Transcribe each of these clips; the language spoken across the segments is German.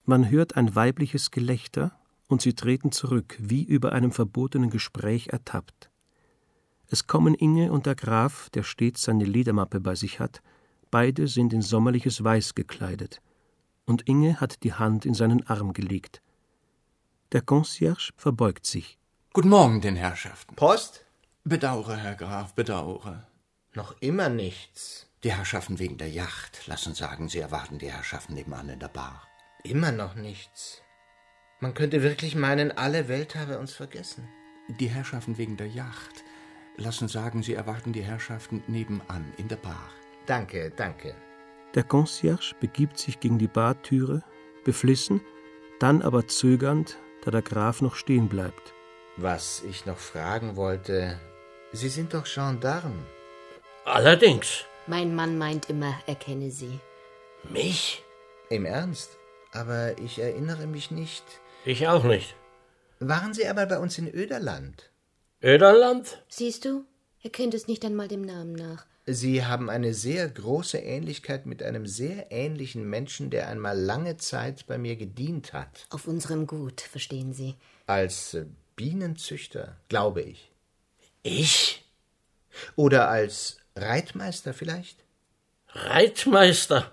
Man hört ein weibliches Gelächter, und sie treten zurück, wie über einem verbotenen Gespräch ertappt. Es kommen Inge und der Graf, der stets seine Ledermappe bei sich hat. Beide sind in sommerliches Weiß gekleidet. Und Inge hat die Hand in seinen Arm gelegt. Der Concierge verbeugt sich. Guten Morgen den Herrschaften. Post? Bedauere, Herr Graf, bedauere. Noch immer nichts. Die Herrschaften wegen der Yacht. Lassen sagen, Sie erwarten die Herrschaften nebenan in der Bar. Immer noch nichts. Man könnte wirklich meinen, alle Welt habe uns vergessen. Die Herrschaften wegen der Yacht. Lassen sagen, Sie erwarten die Herrschaften nebenan in der Bar. Danke, danke. Der Concierge begibt sich gegen die Bartüre, beflissen, dann aber zögernd, da der Graf noch stehen bleibt. Was ich noch fragen wollte, Sie sind doch Gendarme. Allerdings. Mein Mann meint immer, er kenne Sie. Mich? Im Ernst? Aber ich erinnere mich nicht. Ich auch nicht. Waren Sie aber bei uns in Öderland? Öderland? Siehst du, er kennt es nicht einmal dem Namen nach. Sie haben eine sehr große Ähnlichkeit mit einem sehr ähnlichen Menschen, der einmal lange Zeit bei mir gedient hat. Auf unserem Gut, verstehen Sie. Als Bienenzüchter, glaube ich. Ich? Oder als Reitmeister vielleicht? Reitmeister?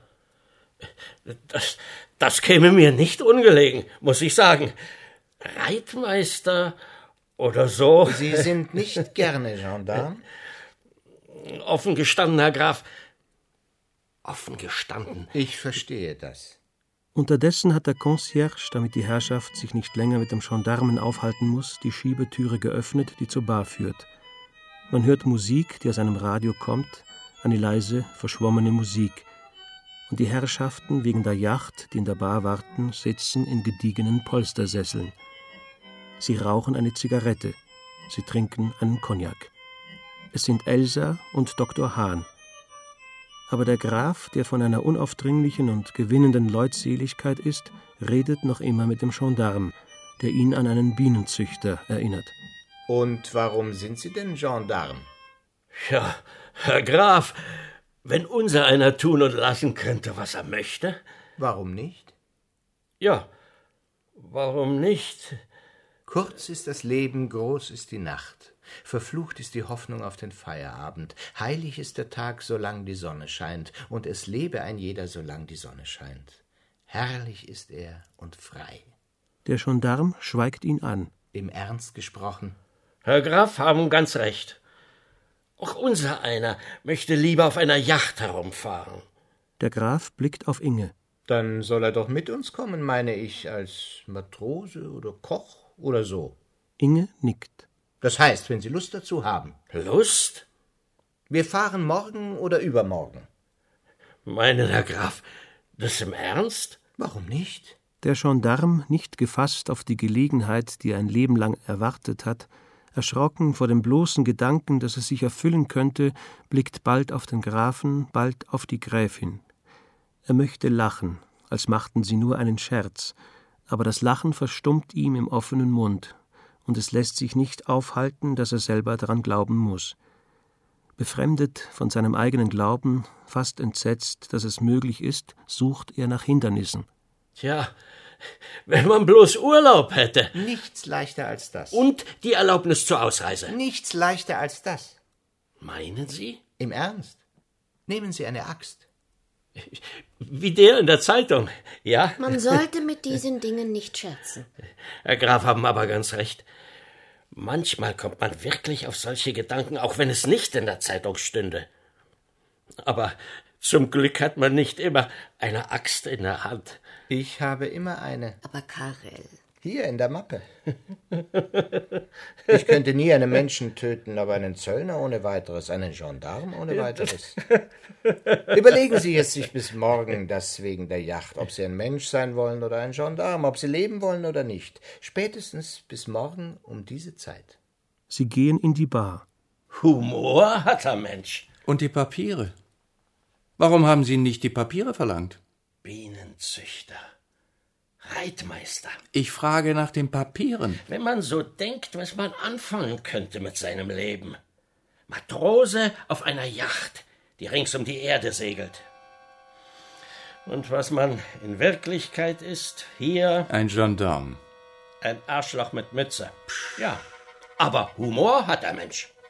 Das käme mir nicht ungelegen, muss ich sagen. Reitmeister oder so. Sie sind nicht gerne Gendarme? Offen gestanden, Herr Graf. Offen gestanden. Ich verstehe das. Unterdessen hat der Concierge, damit die Herrschaft sich nicht länger mit dem Gendarmen aufhalten muss, die Schiebetüre geöffnet, die zur Bar führt. Man hört Musik, die aus einem Radio kommt, eine leise, verschwommene Musik. Und die Herrschaften wegen der Yacht, die in der Bar warten, sitzen in gediegenen Polstersesseln. Sie rauchen eine Zigarette. Sie trinken einen Cognac. Es sind Elsa und Dr. Hahn. Aber der Graf, der von einer unaufdringlichen und gewinnenden Leutseligkeit ist, redet noch immer mit dem Gendarm, der ihn an einen Bienenzüchter erinnert. Und warum sind Sie denn Gendarme? Ja, Herr Graf, wenn unser einer tun und lassen könnte, was er möchte. Warum nicht? Ja, warum nicht? Kurz ist das Leben, groß ist die Nacht. Verflucht ist die Hoffnung auf den Feierabend. Heilig ist der Tag, solang die Sonne scheint. Und es lebe ein jeder, solang die Sonne scheint. Herrlich ist er und frei. Der Gendarm schweigt ihn an. Im Ernst gesprochen? Herr Graf haben ganz recht. Auch unser einer möchte lieber auf einer Yacht herumfahren. Der Graf blickt auf Inge. Dann soll er doch mit uns kommen, meine ich, als Matrose oder Koch oder so. Inge nickt. Das heißt, wenn Sie Lust dazu haben. Lust? Wir fahren morgen oder übermorgen. Meinen, Herr Graf, das im Ernst? Warum nicht? Der Gendarm, nicht gefasst auf die Gelegenheit, die er ein Leben lang erwartet hat, erschrocken vor dem bloßen Gedanken, dass es sich erfüllen könnte, blickt bald auf den Grafen, bald auf die Gräfin. Er möchte lachen, als machten sie nur einen Scherz, aber das Lachen verstummt ihm im offenen Mund, und es lässt sich nicht aufhalten, dass er selber daran glauben muss. Befremdet von seinem eigenen Glauben, fast entsetzt, dass es möglich ist, sucht er nach Hindernissen. Tja, wenn man bloß Urlaub hätte. Nichts leichter als das. Und die Erlaubnis zur Ausreise. Nichts leichter als das. Meinen Sie? Im Ernst? Nehmen Sie eine Axt. Wie der in der Zeitung, ja? Man sollte mit diesen Dingen nicht scherzen. Herr Graf haben aber ganz recht. Manchmal kommt man wirklich auf solche Gedanken, auch wenn es nicht in der Zeitung stünde. Aber zum Glück hat man nicht immer eine Axt in der Hand. Ich habe immer eine. Aber Karel... Hier in der Mappe. Ich könnte nie einen Menschen töten, aber einen Zöllner ohne weiteres, einen Gendarme ohne weiteres. Überlegen Sie es sich bis morgen, das wegen der Yacht, ob Sie ein Mensch sein wollen oder ein Gendarme, ob Sie leben wollen oder nicht. Spätestens bis morgen um diese Zeit. Sie gehen in die Bar. Humor hat der Mensch. Und die Papiere? Warum haben Sie nicht die Papiere verlangt? Bienenzüchter. Reitmeister. Ich frage nach den Papieren. Wenn man so denkt, was man anfangen könnte mit seinem Leben. Matrose auf einer Yacht, die rings um die Erde segelt. Und was man in Wirklichkeit ist, hier Ein Gendarm. ein Arschloch mit Mütze. Ja, aber Humor hat der Mensch.